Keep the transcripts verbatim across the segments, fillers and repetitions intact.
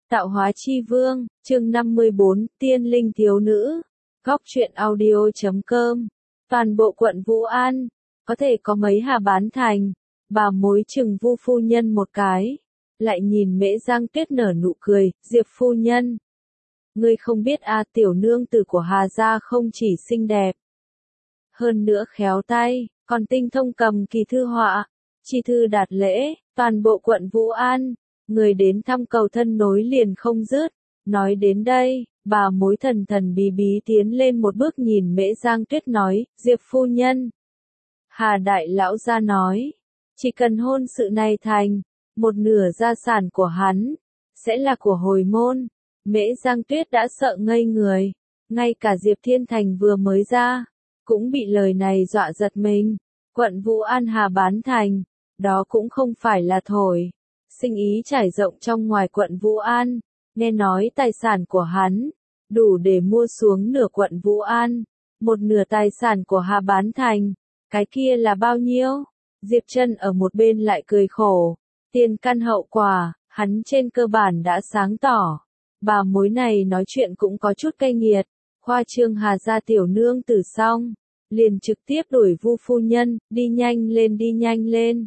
Tạo hóa chi vương, chương năm mươi bốn, tiên linh thiếu nữ. Góc truyện audio chấm com. Toàn bộ quận Vũ An, có thể có mấy hà bán thành. Bà mối chừng Vu phu nhân một cái. Lại nhìn Mễ Giang Tuyết nở nụ cười, Diệp phu nhân. Ngươi không biết a, tiểu nương tử của Hà gia không chỉ xinh đẹp. Hơn nữa khéo tay, còn tinh thông cầm kỳ thư họa. Chi thư đạt lễ, toàn bộ quận Vũ An. Người đến thăm cầu thân nối liền không dứt. Nói đến đây, bà mối thần thần bí bí tiến lên một bước nhìn Mễ Giang Tuyết nói, Diệp phu nhân. Hà đại lão gia nói, chỉ cần hôn sự này thành, một nửa gia sản của hắn, sẽ là của hồi môn. Mễ Giang Tuyết đã sợ ngây người, ngay cả Diệp Thiên Thành vừa mới ra, cũng bị lời này dọa giật mình. Quận Vũ An Hà bán thành, đó cũng không phải là thổi. Sinh ý trải rộng trong ngoài quận Vũ An, nghe nói tài sản của hắn, đủ để mua xuống nửa quận Vũ An, một nửa tài sản của Hà bán thành, cái kia là bao nhiêu? Diệp Trân ở một bên lại cười khổ, tiền căn hậu quả, hắn trên cơ bản đã sáng tỏ. Bà mối này nói chuyện cũng có chút cay nghiệt, khoa trương Hà gia tiểu nương tử xong, liền trực tiếp đuổi Vu phu nhân, đi nhanh lên đi nhanh lên.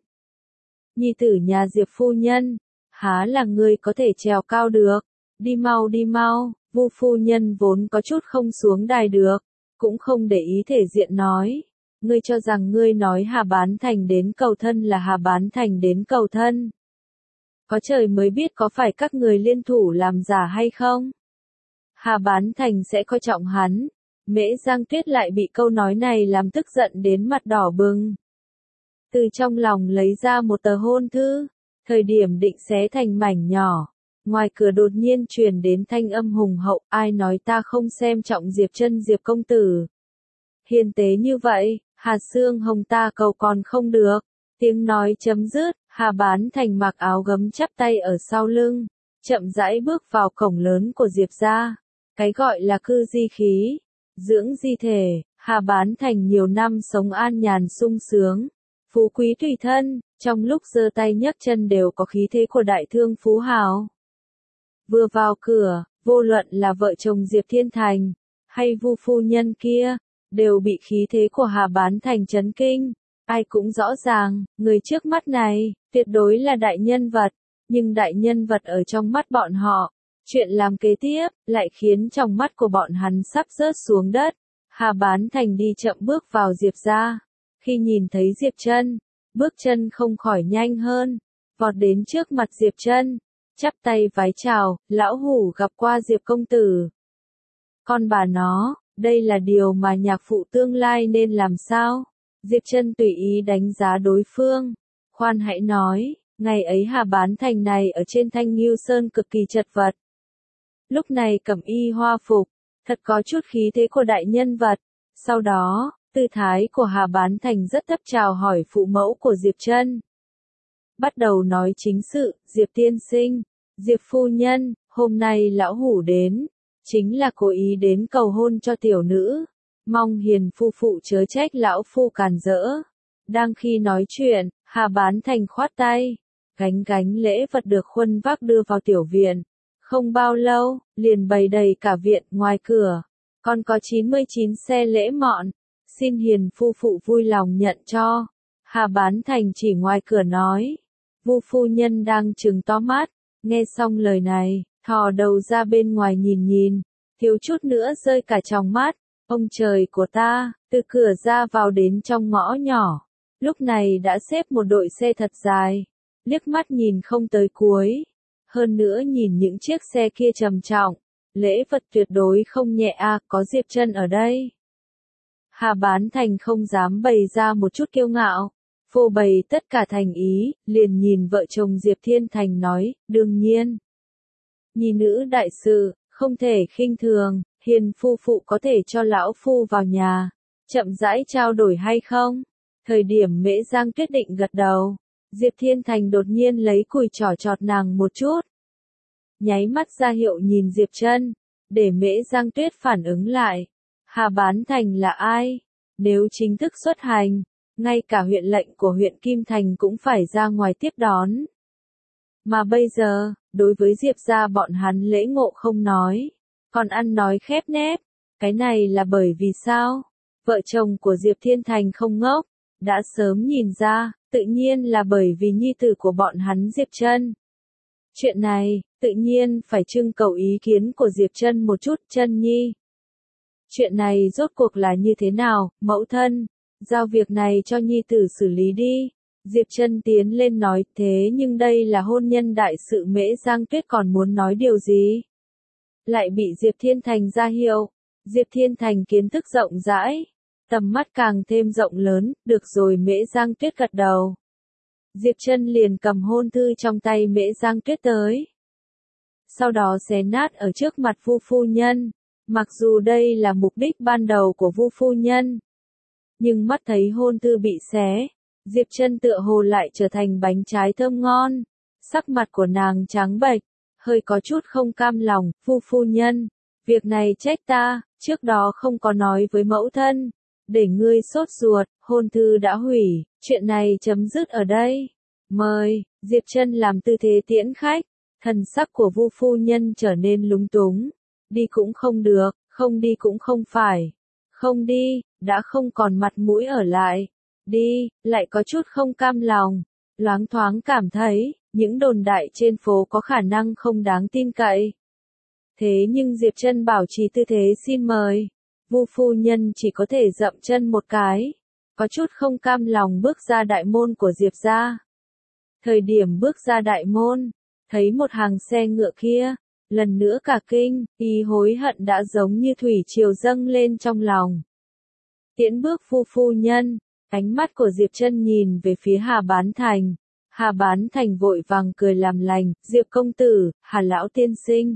Nhi tử nhà Diệp phu nhân, há là người có thể trèo cao được, đi mau đi mau. Vu phu nhân vốn có chút không xuống đài được, cũng không để ý thể diện nói, ngươi cho rằng ngươi nói Hà bán thành đến cầu thân là Hà bán thành đến cầu thân. Có trời mới biết có phải các người liên thủ làm giả hay không? Hà bán thành sẽ coi trọng hắn. Mễ Giang Tuyết lại bị câu nói này làm tức giận đến mặt đỏ bừng. Từ trong lòng lấy ra một tờ hôn thư, thời điểm định xé thành mảnh nhỏ. Ngoài cửa đột nhiên truyền đến thanh âm hùng hậu, ai nói ta không xem trọng Diệp Trân Diệp công tử. Hiền tế như vậy, Hà Sương Hồng ta cầu còn không được. Tiếng nói chấm dứt, Hà bán thành mặc áo gấm chắp tay ở sau lưng, chậm rãi bước vào cổng lớn của Diệp gia. Cái gọi là cư di khí, dưỡng di thể, Hà bán thành nhiều năm sống an nhàn sung sướng, phú quý tùy thân, trong lúc giơ tay nhấc chân đều có khí thế của đại thương phú hào. Vừa vào cửa, vô luận là vợ chồng Diệp Thiên Thành, hay Vu phu nhân kia, đều bị khí thế của Hà bán thành chấn kinh. Ai cũng rõ ràng, người trước mắt này, tuyệt đối là đại nhân vật, nhưng đại nhân vật ở trong mắt bọn họ, chuyện làm kế tiếp, lại khiến trong mắt của bọn hắn sắp rớt xuống đất. Hà bán thành đi chậm bước vào Diệp gia, khi nhìn thấy Diệp Trân, bước chân không khỏi nhanh hơn, vọt đến trước mặt Diệp Trân, chắp tay vái chào, lão hủ gặp qua Diệp công tử. Con bà nó, đây là điều mà nhạc phụ tương lai nên làm sao? Diệp Trân tùy ý đánh giá đối phương. Khoan hãy nói, ngày ấy Hà bán thành này ở trên Thanh Ngưu Sơn cực kỳ chật vật. Lúc này cẩm y hoa phục, thật có chút khí thế của đại nhân vật. Sau đó, tư thái của Hà bán thành rất thấp chào hỏi phụ mẫu của Diệp Trân. Bắt đầu nói chính sự, Diệp tiên sinh, Diệp phu nhân, hôm nay lão hủ đến, chính là cố ý đến cầu hôn cho tiểu nữ. Mong hiền phu phụ chớ trách lão phu càn rỡ. Đang khi nói chuyện, Hà bán thành khoát tay, gánh gánh lễ vật được khuân vác đưa vào tiểu viện. Không bao lâu, liền bày đầy cả viện, ngoài cửa, còn có chín mươi chín xe lễ mọn, xin hiền phu phụ vui lòng nhận cho. Hà bán thành chỉ ngoài cửa nói, Vu phu nhân đang trừng to mắt, nghe xong lời này, thò đầu ra bên ngoài nhìn nhìn, thiếu chút nữa rơi cả tròng mắt. Ông trời của ta, từ cửa ra vào đến trong ngõ nhỏ, lúc này đã xếp một đội xe thật dài, liếc mắt nhìn không tới cuối. Hơn nữa nhìn những chiếc xe kia trầm trọng, lễ vật tuyệt đối không nhẹ a, có Diệp Trân ở đây. Hà bán thành không dám bày ra một chút kiêu ngạo, phô bày tất cả thành ý, liền nhìn vợ chồng Diệp Thiên Thành nói, đương nhiên. Nhi nữ đại sự, không thể khinh thường. Hiền phu phụ có thể cho lão phu vào nhà, chậm rãi trao đổi hay không? Thời điểm Mễ Giang Tuyết định gật đầu, Diệp Thiên Thành đột nhiên lấy cùi trỏ chọt nàng một chút. Nháy mắt ra hiệu nhìn Diệp Trân, để Mễ Giang Tuyết phản ứng lại. Hà bán thành là ai? Nếu chính thức xuất hành, ngay cả huyện lệnh của huyện Kim Thành cũng phải ra ngoài tiếp đón. Mà bây giờ, đối với Diệp gia bọn hắn lễ ngộ không nói, còn ăn nói khép nép, cái này là bởi vì sao? Vợ chồng của Diệp Thiên Thành không ngốc, đã sớm nhìn ra, tự nhiên là bởi vì nhi tử của bọn hắn Diệp Trân. Chuyện này, tự nhiên phải trưng cầu ý kiến của Diệp Trân một chút. Trân nhi. Chuyện này rốt cuộc là như thế nào, mẫu thân, giao việc này cho nhi tử xử lý đi. Diệp Trân tiến lên nói, thế nhưng đây là hôn nhân đại sự. Mễ Giang Tuyết còn muốn nói điều gì? Lại bị Diệp Thiên Thành ra hiệu. Diệp Thiên Thành kiến thức rộng rãi, tầm mắt càng thêm rộng lớn. Được rồi. Mễ Giang Tuyết gật đầu. Diệp Trân liền cầm hôn thư trong tay Mễ Giang Tuyết tới. Sau đó xé nát ở trước mặt Vu phu nhân. Mặc dù đây là mục đích ban đầu của Vu phu nhân, nhưng mắt thấy hôn thư bị xé, Diệp Trân tựa hồ lại trở thành bánh trái thơm ngon. Sắc mặt của nàng trắng bệch, hơi có chút không cam lòng. Vu phu nhân, việc này trách ta, trước đó không có nói với mẫu thân, để ngươi sốt ruột. Hôn thư đã hủy, chuyện này chấm dứt ở đây. Mời. Diệp Trân làm tư thế tiễn khách, thần sắc của Vu phu nhân trở nên lúng túng. Đi cũng không được, không đi cũng không phải. Không đi, đã không còn mặt mũi ở lại. Đi, lại có chút không cam lòng. Loáng thoáng cảm thấy, những đồn đại trên phố có khả năng không đáng tin cậy. Thế nhưng Diệp Trân bảo trì tư thế xin mời. Vu phu nhân chỉ có thể dậm chân một cái. Có chút không cam lòng bước ra đại môn của Diệp gia. Thời điểm bước ra đại môn, thấy một hàng xe ngựa kia, lần nữa cả kinh, ý hối hận đã giống như thủy triều dâng lên trong lòng. Tiễn bước Vu phu nhân, ánh mắt của Diệp Trân nhìn về phía Hà Bán Thành. Hà Bán Thành vội vàng cười làm lành, Diệp công tử, Hà lão tiên sinh.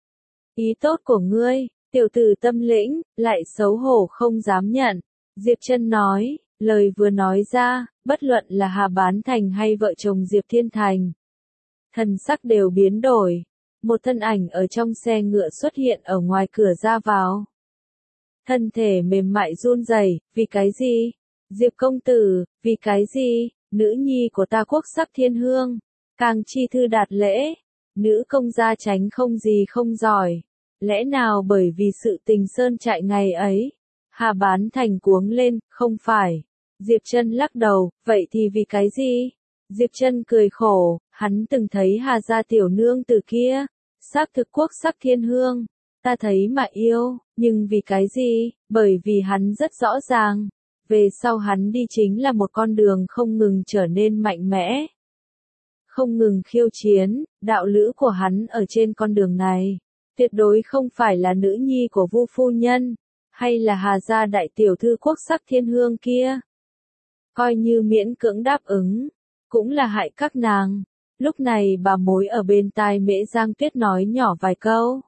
Ý tốt của ngươi, tiểu tử tâm lĩnh, lại xấu hổ không dám nhận. Diệp Trân nói, lời vừa nói ra, bất luận là Hà Bán Thành hay vợ chồng Diệp Thiên Thành, thần sắc đều biến đổi. Một thân ảnh ở trong xe ngựa xuất hiện ở ngoài cửa ra vào. Thân thể mềm mại run rẩy, vì cái gì? Diệp công tử, vì cái gì? Nữ nhi của ta quốc sắc thiên hương, càng chi thư đạt lễ, nữ công gia tránh không gì không giỏi. Lẽ nào bởi vì sự tình sơn trại ngày ấy? Hà Bán Thành cuống lên, không phải. Diệp Trân lắc đầu, vậy thì vì cái gì? Diệp Trân cười khổ, hắn từng thấy Hà gia tiểu nương tử kia, xác thực quốc sắc thiên hương, ta thấy mà yêu, nhưng vì cái gì? Bởi vì hắn rất rõ ràng, về sau hắn đi chính là một con đường không ngừng trở nên mạnh mẽ, không ngừng khiêu chiến. Đạo lữ của hắn ở trên con đường này, tuyệt đối không phải là nữ nhi của Vu phu nhân, hay là Hà gia đại tiểu thư quốc sắc thiên hương kia. Coi như miễn cưỡng đáp ứng, cũng là hại các nàng. Lúc này bà mối ở bên tai Mễ Giang Tuyết nói nhỏ vài câu.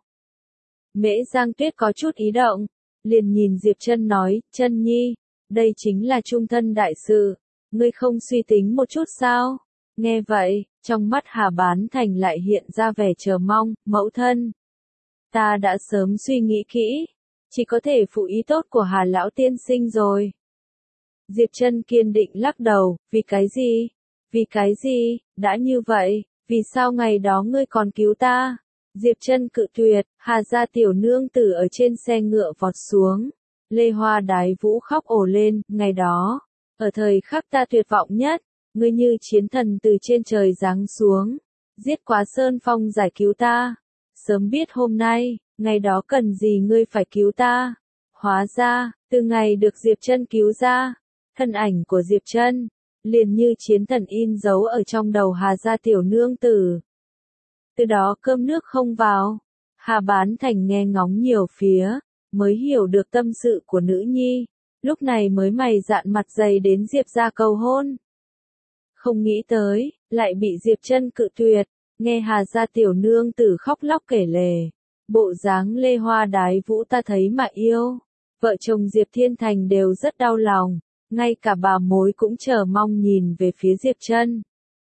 Mễ Giang Tuyết có chút ý động, liền nhìn Diệp Trân nói, Trân nhi, đây chính là trung thân đại sự, ngươi không suy tính một chút sao? Nghe vậy, trong mắt Hà Bán Thành lại hiện ra vẻ chờ mong. Mẫu thân, ta đã sớm suy nghĩ kỹ, chỉ có thể phụ ý tốt của Hà lão tiên sinh rồi. Diệp Trân kiên định lắc đầu, vì cái gì? Vì cái gì? Đã như vậy, vì sao ngày đó ngươi còn cứu ta? Diệp Trân cự tuyệt. Hà gia tiểu nương tử ở trên xe ngựa vọt xuống. Lê Hoa Đái Vũ khóc ồ lên, ngày đó, ở thời khắc ta tuyệt vọng nhất, ngươi như chiến thần từ trên trời giáng xuống, giết quá sơn phong giải cứu ta. Sớm biết hôm nay, ngày đó cần gì ngươi phải cứu ta. Hóa ra, từ ngày được Diệp Trân cứu ra, thân ảnh của Diệp Trân liền như chiến thần in dấu ở trong đầu Hà gia tiểu nương tử. Từ đó cơm nước không vào. Hà Bán Thành nghe ngóng nhiều phía, mới hiểu được tâm sự của nữ nhi, lúc này mới mày dạn mặt dày đến Diệp gia cầu hôn. Không nghĩ tới, lại bị Diệp Trân cự tuyệt. Nghe Hà gia tiểu nương tử khóc lóc kể lể, bộ dáng Lê Hoa Đái Vũ ta thấy mà yêu. Vợ chồng Diệp Thiên Thành đều rất đau lòng, ngay cả bà mối cũng chờ mong nhìn về phía Diệp Trân.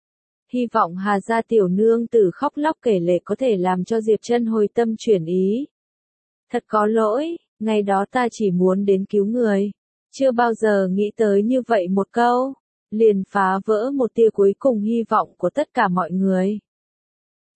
Hy vọng Hà gia tiểu nương tử khóc lóc kể lể có thể làm cho Diệp Trân hồi tâm chuyển ý. Thật có lỗi, ngày đó ta chỉ muốn đến cứu người, chưa bao giờ nghĩ tới như vậy một câu, liền phá vỡ một tia cuối cùng hy vọng của tất cả mọi người.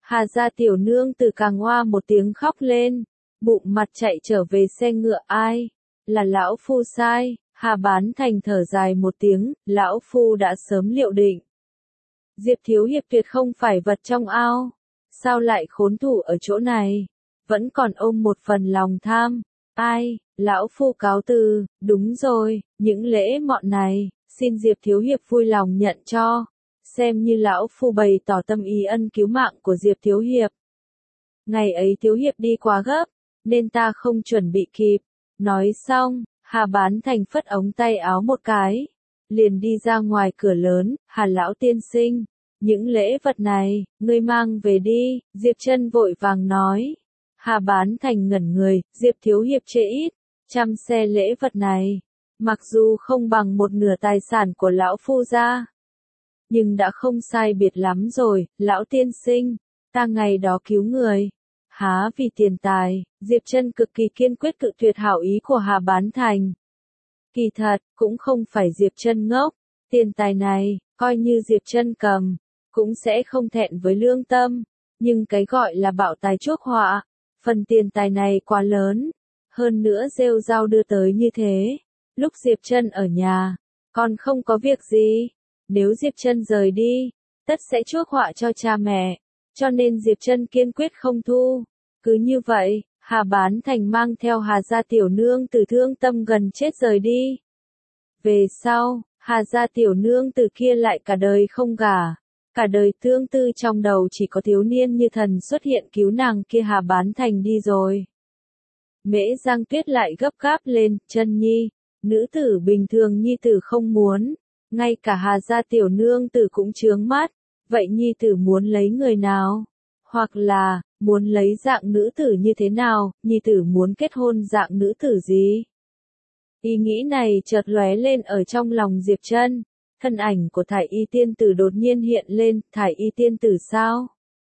Hà gia tiểu nương tử càng hoa một tiếng khóc lên, bụng mặt chạy trở về xe ngựa. Ai? Là lão phu sai. Hà Bán Thành thở dài một tiếng, lão phu đã sớm liệu định. Diệp thiếu hiệp tuyệt không phải vật trong ao. Sao lại khốn thủ ở chỗ này? Vẫn còn ôm một phần lòng tham. Ai? Lão phu cáo từ. Đúng rồi, những lễ mọn này, xin Diệp thiếu hiệp vui lòng nhận cho. Xem như lão phu bày tỏ tâm ý ân cứu mạng của Diệp thiếu hiệp. Ngày ấy thiếu hiệp đi quá gấp, nên ta không chuẩn bị kịp. Nói xong, Hà Bán Thành phất ống tay áo một cái, liền đi ra ngoài cửa lớn. Hà lão tiên sinh, những lễ vật này, ngươi mang về đi. Diệp Trân vội vàng nói. Hà Bán Thành ngẩn người, Diệp thiếu hiệp chê ít, trăm xe lễ vật này, mặc dù không bằng một nửa tài sản của lão phu gia, nhưng đã không sai biệt lắm rồi. Lão tiên sinh, ta ngày đó cứu người, há vì tiền tài. Diệp Trân cực kỳ kiên quyết cự tuyệt hảo ý của Hà Bán Thành. Kỳ thật, cũng không phải Diệp Trân ngốc, tiền tài này, coi như Diệp Trân cầm, cũng sẽ không thẹn với lương tâm, nhưng cái gọi là bạo tài chuốc họa, phần tiền tài này quá lớn, hơn nữa rêu rao đưa tới như thế, lúc Diệp Trân ở nhà, còn không có việc gì, nếu Diệp Trân rời đi, tất sẽ chuốc họa cho cha mẹ, cho nên Diệp Trân kiên quyết không thu. Cứ như vậy, Hà Bán Thành mang theo Hà gia tiểu nương tử thương tâm gần chết rời đi. Về sau, Hà gia tiểu nương tử kia lại cả đời không gả, cả đời tương tư trong đầu chỉ có thiếu niên như thần xuất hiện cứu nàng kia. Hà Bán Thành đi rồi. Mễ Giang Tuyết lại gấp gáp lên, Trân nhi, nữ tử bình thường nhi tử không muốn, ngay cả Hà gia tiểu nương tử cũng chướng mắt, vậy nhi tử muốn lấy người nào? Hoặc là, muốn lấy dạng nữ tử như thế nào, nhi tử muốn kết hôn dạng nữ tử gì? Ý nghĩ này chợt lóe lên ở trong lòng Diệp Trân, thân ảnh của Thải Y tiên tử đột nhiên hiện lên. Thải Y tiên tử sao?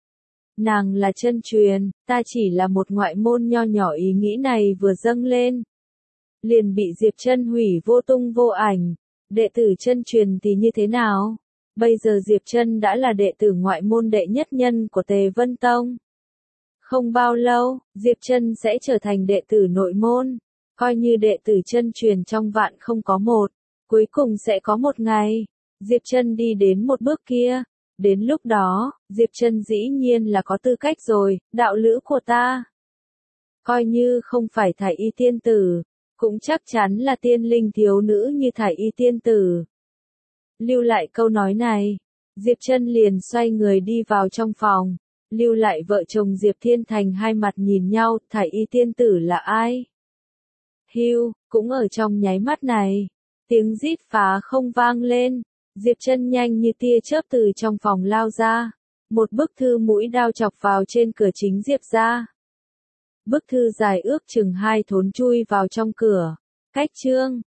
Nàng là chân truyền, ta chỉ là một ngoại môn nho nhỏ. Ý nghĩ này vừa dâng lên, liền bị Diệp Trân hủy vô tung vô ảnh. Đệ tử chân truyền thì như thế nào? Bây giờ Diệp Trân đã là đệ tử ngoại môn đệ nhất nhân của Tề Vân Tông. Không bao lâu, Diệp Trân sẽ trở thành đệ tử nội môn, coi như đệ tử chân truyền trong vạn không có một, cuối cùng sẽ có một ngày, Diệp Trân đi đến một bước kia. Đến lúc đó, Diệp Trân dĩ nhiên là có tư cách rồi. Đạo lữ của ta, coi như không phải Thải Y tiên tử, cũng chắc chắn là tiên linh thiếu nữ như Thải Y tiên tử. Lưu lại câu nói này, Diệp Trân liền xoay người đi vào trong phòng, lưu lại vợ chồng Diệp Thiên Thành hai mặt nhìn nhau. Thải Y tiên tử là ai? Hưu, cũng ở trong nháy mắt này, tiếng rít phá không vang lên, Diệp Trân nhanh như tia chớp từ trong phòng lao ra, một bức thư mũi đao chọc vào trên cửa chính Diệp gia. Bức thư dài ước chừng hai thốn chui vào trong cửa. Cách chương